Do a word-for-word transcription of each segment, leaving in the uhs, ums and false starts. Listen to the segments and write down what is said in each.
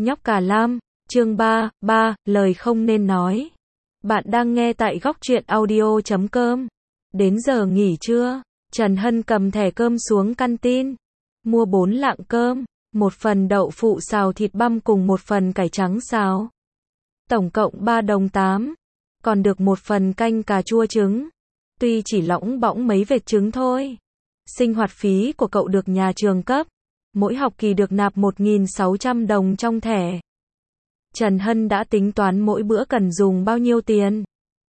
Nhóc cả lam, chương ba, ba, lời không nên nói. Bạn đang nghe tại góc truyện audio chấm com. Đến giờ nghỉ trưa, Trần Hân cầm thẻ cơm xuống canteen, mua bốn lạng cơm, một phần đậu phụ xào thịt băm cùng một phần cải trắng xào. Tổng cộng ba đồng tám, còn được một phần canh cà chua trứng. Tuy chỉ lỏng bõng mấy vệt trứng thôi. Sinh hoạt phí của cậu được nhà trường cấp. Mỗi học kỳ được nạp một nghìn sáu trăm đồng trong thẻ. Trần Hân đã tính toán mỗi bữa cần dùng bao nhiêu tiền.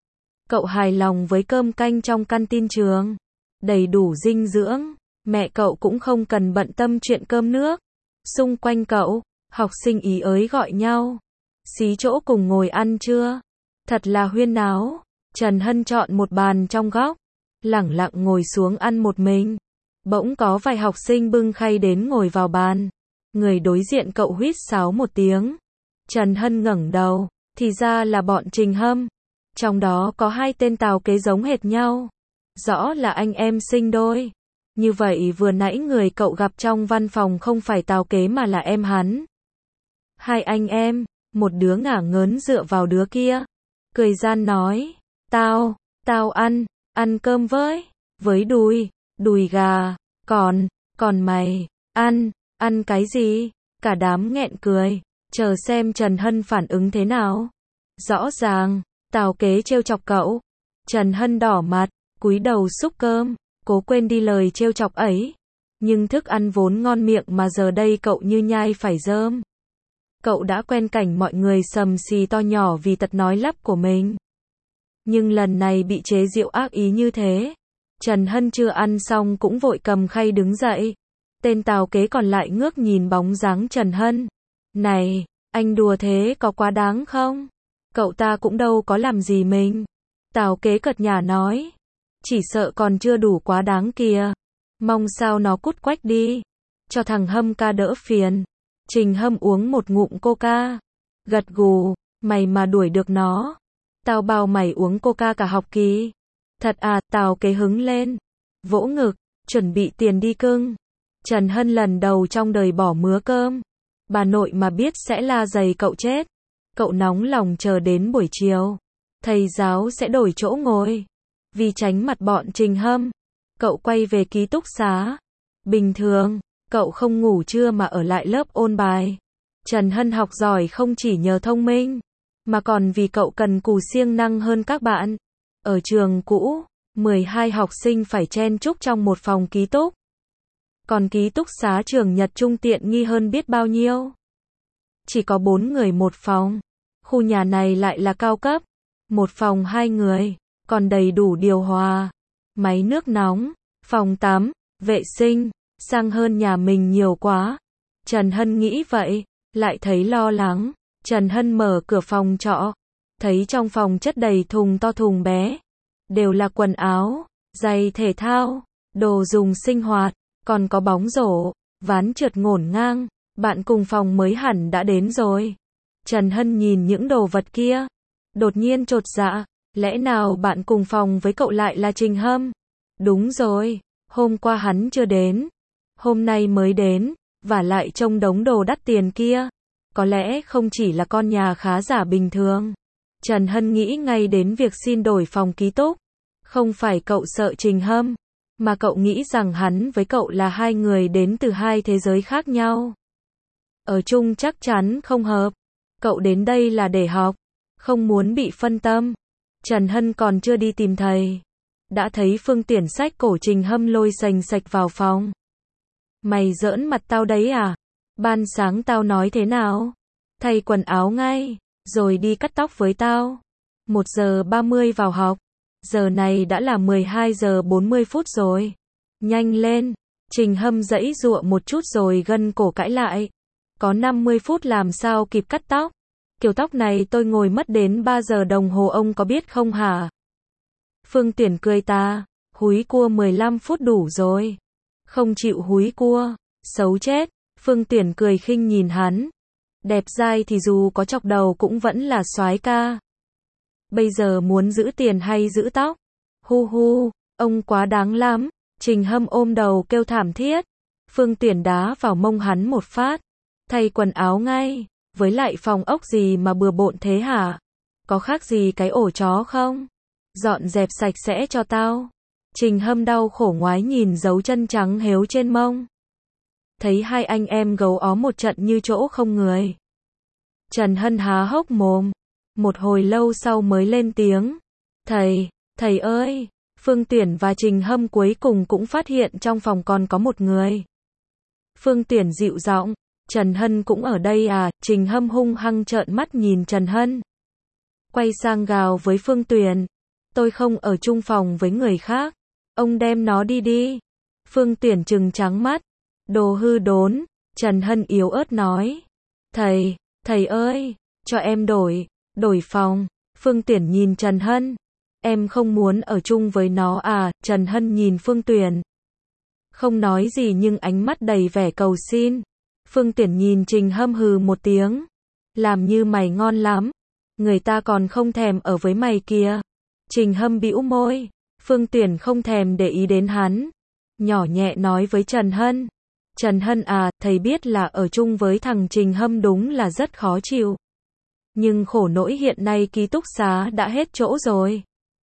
Cậu hài lòng với cơm canh trong canteen trường. Đầy đủ dinh dưỡng. Mẹ cậu cũng không cần bận tâm chuyện cơm nước. Xung quanh cậu, học sinh ý ới gọi nhau. Xí chỗ cùng ngồi ăn trưa. Thật là huyên náo. Trần Hân chọn một bàn trong góc. Lẳng lặng ngồi xuống ăn một mình. Bỗng có vài học sinh bưng khay đến ngồi vào bàn. Người đối diện cậu huýt sáo một tiếng. Trần Hân ngẩng đầu, thì ra là bọn Trình Hâm. Trong đó có hai tên Tào Kế giống hệt nhau. Rõ là anh em sinh đôi. Như vậy vừa nãy người cậu gặp trong văn phòng không phải Tào Kế mà là em hắn. Hai anh em, một đứa ngả ngớn dựa vào đứa kia. Cười gian nói, tao, tao ăn, ăn cơm với, với đùi, đùi gà, còn, còn mày, ăn, ăn cái gì? Cả đám nghẹn cười, chờ xem Trần Hân phản ứng thế nào. Rõ ràng, Tào Kế trêu chọc cậu. Trần Hân đỏ mặt, cúi đầu xúc cơm, cố quên đi lời trêu chọc ấy. Nhưng thức ăn vốn ngon miệng mà giờ đây cậu như nhai phải rơm. Cậu đã quen cảnh mọi người sầm xì to nhỏ vì tật nói lắp của mình. Nhưng lần này bị chế giễu ác ý như thế. Trần Hân chưa ăn xong cũng vội cầm khay đứng dậy. Tên Tào Kế còn lại ngước nhìn bóng dáng Trần Hân. Này, anh đùa thế có quá đáng không? Cậu ta cũng đâu có làm gì mình. Tào Kế cợt nhả nói. Chỉ sợ còn chưa đủ quá đáng kìa. Mong sao nó cút quách đi. Cho thằng Hâm ca đỡ phiền. Trình Hâm uống một ngụm coca. Gật gù, mày mà đuổi được nó. Tao bảo mày uống coca cả học kỳ. Thật à, Tào Kế hứng lên. Vỗ ngực, chuẩn bị tiền đi cưng. Trần Hân lần đầu trong đời bỏ mứa cơm. Bà nội mà biết sẽ la giày cậu chết. Cậu nóng lòng chờ đến buổi chiều. Thầy giáo sẽ đổi chỗ ngồi. Vì tránh mặt bọn Trình Hâm, cậu quay về ký túc xá. Bình thường, cậu không ngủ trưa mà ở lại lớp ôn bài. Trần Hân học giỏi không chỉ nhờ thông minh, mà còn vì cậu cần cù siêng năng hơn các bạn. Ở trường cũ, mười hai học sinh phải chen chúc trong một phòng ký túc. Còn ký túc xá trường Nhật Trung tiện nghi hơn biết bao nhiêu. Chỉ có bốn người một phòng. Khu nhà này lại là cao cấp. Một phòng hai người, còn đầy đủ điều hòa, máy nước nóng, phòng tắm, vệ sinh, sang hơn nhà mình nhiều quá. Trần Hân nghĩ vậy, lại thấy lo lắng. Trần Hân mở cửa phòng trọ, thấy trong phòng chất đầy thùng to thùng bé. Đều là quần áo, giày thể thao, đồ dùng sinh hoạt, còn có bóng rổ, ván trượt ngổn ngang. Bạn cùng phòng mới hẳn đã đến rồi. Trần Hân nhìn những đồ vật kia, đột nhiên chột dạ. Lẽ nào bạn cùng phòng với cậu lại là Trình Hâm? Đúng rồi, hôm qua hắn chưa đến. Hôm nay mới đến, và lại trông đống đồ đắt tiền kia. Có lẽ không chỉ là con nhà khá giả bình thường. Trần Hân nghĩ ngay đến việc xin đổi phòng ký túc. Không phải cậu sợ Trình Hâm, mà cậu nghĩ rằng hắn với cậu là hai người đến từ hai thế giới khác nhau. Ở chung chắc chắn không hợp. Cậu đến đây là để học, không muốn bị phân tâm. Trần Hân còn chưa đi tìm thầy, đã thấy Phương Tiễn xách cổ Trình Hâm lôi sành sạch vào phòng. Mày giỡn mặt tao đấy à? Ban sáng tao nói thế nào? Thay quần áo ngay, rồi đi cắt tóc với tao. một giờ ba mươi vào học. Giờ này đã là mười hai giờ bốn mươi phút rồi. Nhanh lên. Trình Hâm giãy giụa một chút rồi gân cổ cãi lại. Có năm mươi phút làm sao kịp cắt tóc? Kiểu tóc này tôi ngồi mất đến ba giờ đồng hồ ông có biết không hả? Phương Tiễn cười ta, húi cua mười lăm phút đủ rồi. Không chịu húi cua, xấu chết. Phương Tiễn cười khinh nhìn hắn. Đẹp dai thì dù có chọc đầu cũng vẫn là soái ca. Bây giờ muốn giữ tiền hay giữ tóc? Hu hu, ông quá đáng lắm. Trình Hâm ôm đầu kêu thảm thiết. Phương Tiễn đá vào mông hắn một phát. Thay quần áo ngay. Với lại phòng ốc gì mà bừa bộn thế hả? Có khác gì cái ổ chó không? Dọn dẹp sạch sẽ cho tao. Trình Hâm đau khổ ngoái nhìn dấu chân trắng héo trên mông. Thấy hai anh em gấu ó một trận như chỗ không người. Trần Hân há hốc mồm. Một hồi lâu sau mới lên tiếng. Thầy, thầy ơi, Phương Tuyển và Trình Hâm cuối cùng cũng phát hiện trong phòng còn có một người. Phương Tuyển dịu giọng, Trần Hân cũng ở đây à? Trình Hâm hung hăng trợn mắt nhìn Trần Hân. Quay sang gào với Phương Tuyển. Tôi không ở chung phòng với người khác. Ông đem nó đi đi. Phương Tuyển trừng trắng mắt. Đồ hư đốn. Trần Hân yếu ớt nói. Thầy, thầy ơi, cho em đổi, đổi phòng. Phương Tuyển nhìn Trần Hân. Em không muốn ở chung với nó à? Trần Hân nhìn Phương Tuyển. Không nói gì nhưng ánh mắt đầy vẻ cầu xin. Phương Tuyển nhìn Trình Hâm hừ một tiếng. Làm như mày ngon lắm. Người ta còn không thèm ở với mày kìa. Trình Hâm bĩu môi. Phương Tuyển không thèm để ý đến hắn. Nhỏ nhẹ nói với Trần Hân. Trần Hân à, thầy biết là ở chung với thằng Trình Hâm đúng là rất khó chịu. Nhưng khổ nỗi hiện nay ký túc xá đã hết chỗ rồi.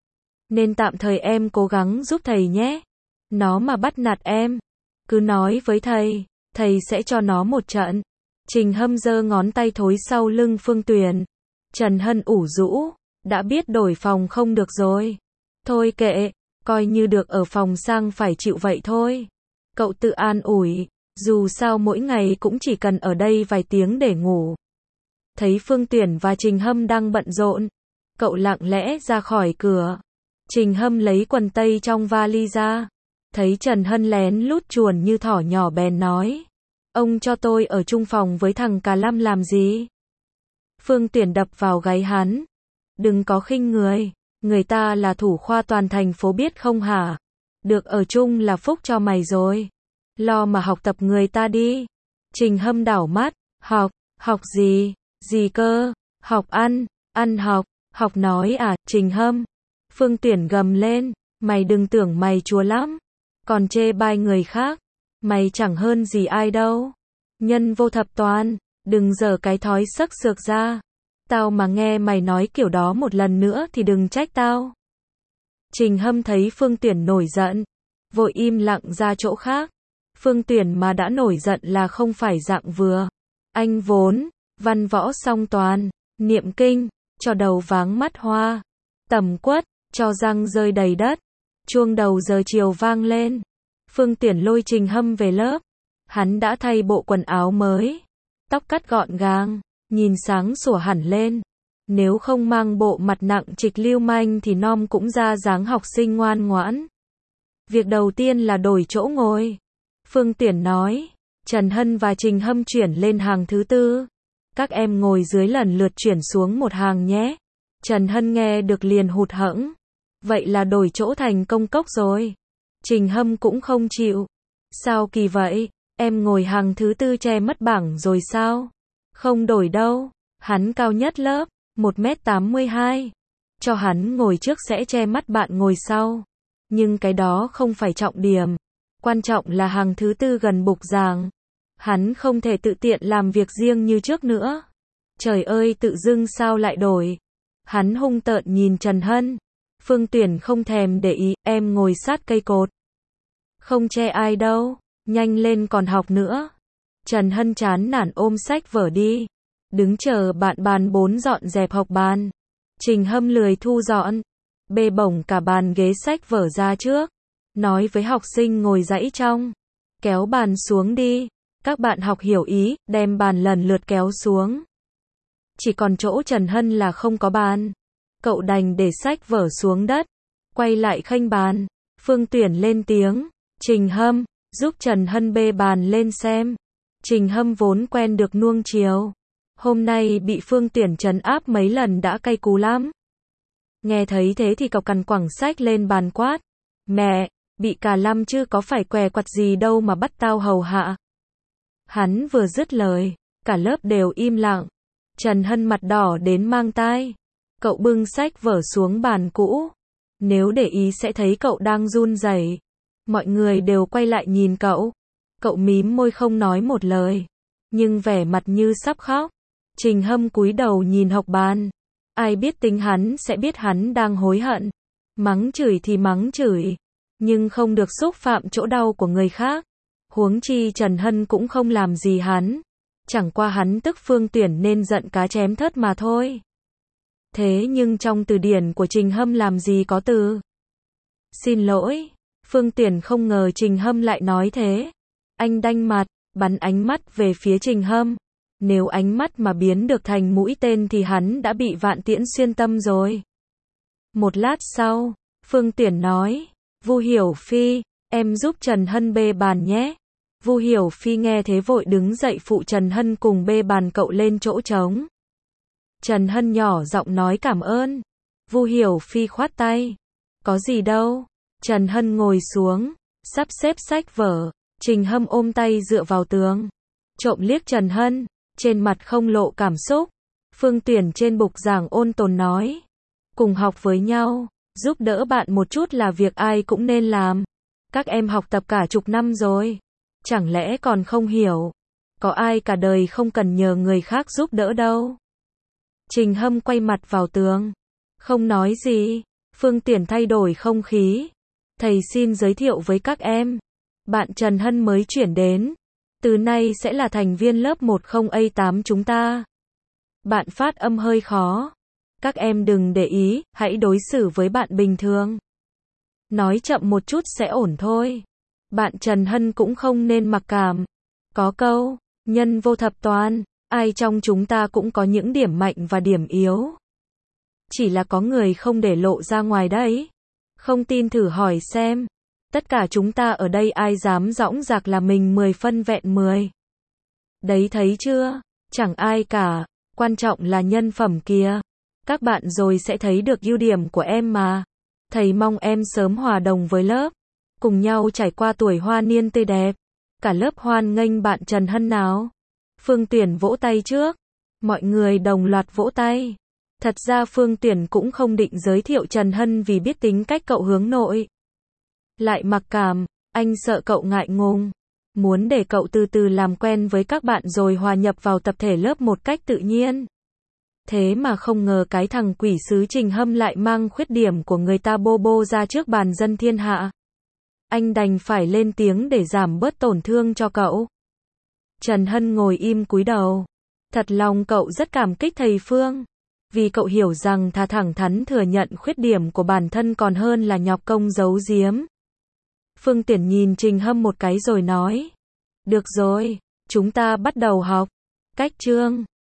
Nên tạm thời em cố gắng giúp thầy nhé. Nó mà bắt nạt em, cứ nói với thầy, thầy sẽ cho nó một trận. Trình Hâm giơ ngón tay thối sau lưng Phương Tuyển. Trần Hân ủ rũ, đã biết đổi phòng không được rồi. Thôi kệ, coi như được ở phòng sang phải chịu vậy thôi. Cậu tự an ủi, dù sao mỗi ngày cũng chỉ cần ở đây vài tiếng để ngủ. Thấy Phương Tuyển và Trình Hâm đang bận rộn, cậu lặng lẽ ra khỏi cửa. Trình Hâm lấy quần tây trong vali ra. Thấy Trần Hân lén lút chuồn như thỏ nhỏ bèn nói. Ông cho tôi ở chung phòng với thằng Cà Lâm làm gì? Phương Tuyển đập vào gáy hắn. Đừng có khinh người. Người ta là thủ khoa toàn thành phố biết không hả? Được ở chung là phúc cho mày rồi. Lo mà học tập người ta đi. Trình Hâm đảo mắt. Học, học gì? Gì cơ? Học ăn, ăn học, học nói à? Trình Hâm. Phương Tuyển gầm lên. Mày đừng tưởng mày chúa lắm. Còn chê bai người khác. Mày chẳng hơn gì ai đâu. Nhân vô thập toàn. Đừng giở cái thói sắc sược ra. Tao mà nghe mày nói kiểu đó một lần nữa thì đừng trách tao. Trình Hâm thấy Phương Tuyển nổi giận, vội im lặng ra chỗ khác. Phương Tuyển mà đã nổi giận là không phải dạng vừa. Anh vốn văn võ song toàn, niệm kinh, cho đầu váng mắt hoa, tầm quất, cho răng rơi đầy đất. Chuông đầu giờ chiều vang lên. Phương Tuyển lôi Trình Hâm về lớp. Hắn đã thay bộ quần áo mới, tóc cắt gọn gàng, nhìn sáng sủa hẳn lên. Nếu không mang bộ mặt nặng trịch lưu manh thì nom cũng ra dáng học sinh ngoan ngoãn. Việc đầu tiên là đổi chỗ ngồi. Phương Tuyển nói. Trần Hân và Trình Hâm chuyển lên hàng thứ tư. Các em ngồi dưới lần lượt chuyển xuống một hàng nhé. Trần Hân nghe được liền hụt hẫng. Vậy là đổi chỗ thành công cốc rồi. Trình Hâm cũng không chịu. Sao kỳ vậy? Em ngồi hàng thứ tư che mất bảng rồi sao? Không đổi đâu. Hắn cao nhất lớp, một mét tám mươi hai. Cho hắn ngồi trước sẽ che mắt bạn ngồi sau. Nhưng cái đó không phải trọng điểm. Quan trọng là hàng thứ tư gần bục giảng. Hắn không thể tự tiện làm việc riêng như trước nữa. Trời ơi, tự dưng sao lại đổi? Hắn hung tợn nhìn Trần Hân. Phương Tuyển không thèm để ý, em ngồi sát cây cột. Không che ai đâu, nhanh lên còn học nữa. Trần Hân chán nản ôm sách vở đi. Đứng chờ bạn bàn bốn dọn dẹp học bàn. Trình Hâm lười thu dọn. Bê bổng cả bàn ghế sách vở ra trước. Nói với học sinh ngồi dãy trong. Kéo bàn xuống đi. Các bạn học hiểu ý, đem bàn lần lượt kéo xuống. Chỉ còn chỗ Trần Hân là không có bàn. Cậu đành để sách vở xuống đất. Quay lại khênh bàn. Phương Tuyển lên tiếng. Trình Hâm, giúp Trần Hân bê bàn lên xem. Trình Hâm vốn quen được nuông chiều. Hôm nay bị Phương Tuyển trấn áp mấy lần đã cay cú lắm. Nghe thấy thế thì cậu cằn quẳng sách lên bàn quát. Mẹ, bị Cà Lâm chứ có phải què quặt gì đâu mà bắt tao hầu hạ. Hắn vừa dứt lời, cả lớp đều im lặng. Trần Hân mặt đỏ đến mang tai. Cậu bưng sách vở xuống bàn cũ. Nếu để ý sẽ thấy cậu đang run rẩy. Mọi người đều quay lại nhìn cậu. Cậu mím môi không nói một lời. Nhưng vẻ mặt như sắp khóc. Trình Hâm cúi đầu nhìn học bàn. Ai biết tính hắn sẽ biết hắn đang hối hận. Mắng chửi thì mắng chửi, nhưng không được xúc phạm chỗ đau của người khác. Huống chi Trần Hân cũng không làm gì hắn. Chẳng qua hắn tức Phương Tuyển nên giận cá chém thớt mà thôi. Thế nhưng trong từ điển của Trình Hâm làm gì có từ xin lỗi. Phương Tuyển không ngờ Trình Hâm lại nói thế. Anh đanh mặt, bắn ánh mắt về phía Trình Hâm. Nếu ánh mắt mà biến được thành mũi tên thì hắn đã bị vạn tiễn xuyên tâm rồi. Một lát sau, Phương Tuyển nói, Vu Hiểu Phi, em giúp Trần Hân bê bàn nhé. Vu Hiểu Phi nghe thế vội đứng dậy phụ Trần Hân cùng bê bàn cậu lên chỗ trống. Trần Hân nhỏ giọng nói cảm ơn. Vu Hiểu Phi khoát tay. Có gì đâu. Trần Hân ngồi xuống, sắp xếp sách vở. Trình Hâm ôm tay dựa vào tường, trộm liếc Trần Hân, trên mặt không lộ cảm xúc. Phương Tuyển trên bục giảng ôn tồn nói, cùng học với nhau, giúp đỡ bạn một chút là việc ai cũng nên làm. Các em học tập cả chục năm rồi, chẳng lẽ còn không hiểu? Có ai cả đời không cần nhờ người khác giúp đỡ đâu. Trình Hâm quay mặt vào tường, không nói gì. Phương Tuyển thay đổi không khí. Thầy xin giới thiệu với các em. Bạn Trần Hân mới chuyển đến. Từ nay sẽ là thành viên lớp một không A tám chúng ta. Bạn phát âm hơi khó. Các em đừng để ý, hãy đối xử với bạn bình thường. Nói chậm một chút sẽ ổn thôi. Bạn Trần Hân cũng không nên mặc cảm. Có câu, nhân vô thập toàn, ai trong chúng ta cũng có những điểm mạnh và điểm yếu. Chỉ là có người không để lộ ra ngoài đấy. Không tin thử hỏi xem. Tất cả chúng ta ở đây ai dám dõng dạc là mình mười phân vẹn mười. Đấy thấy chưa? Chẳng ai cả. Quan trọng là nhân phẩm kìa. Các bạn rồi sẽ thấy được ưu điểm của em mà. Thầy mong em sớm hòa đồng với lớp. Cùng nhau trải qua tuổi hoa niên tươi đẹp. Cả lớp hoan nghênh bạn Trần Hân nào. Phương Tuyển vỗ tay trước. Mọi người đồng loạt vỗ tay. Thật ra Phương Tuyển cũng không định giới thiệu Trần Hân vì biết tính cách cậu hướng nội. Lại mặc cảm, anh sợ cậu ngại ngùng. Muốn để cậu từ từ làm quen với các bạn rồi hòa nhập vào tập thể lớp một cách tự nhiên. Thế mà không ngờ cái thằng quỷ sứ Trình Hâm lại mang khuyết điểm của người ta bô bô ra trước bàn dân thiên hạ. Anh đành phải lên tiếng để giảm bớt tổn thương cho cậu. Trần Hân ngồi im cúi đầu. Thật lòng cậu rất cảm kích thầy Phương. Vì cậu hiểu rằng thà thẳng thắn thừa nhận khuyết điểm của bản thân còn hơn là nhọc công giấu giếm. Phương Tuyển nhìn Trình Hâm một cái rồi nói. Được rồi, chúng ta bắt đầu học. Cách chương.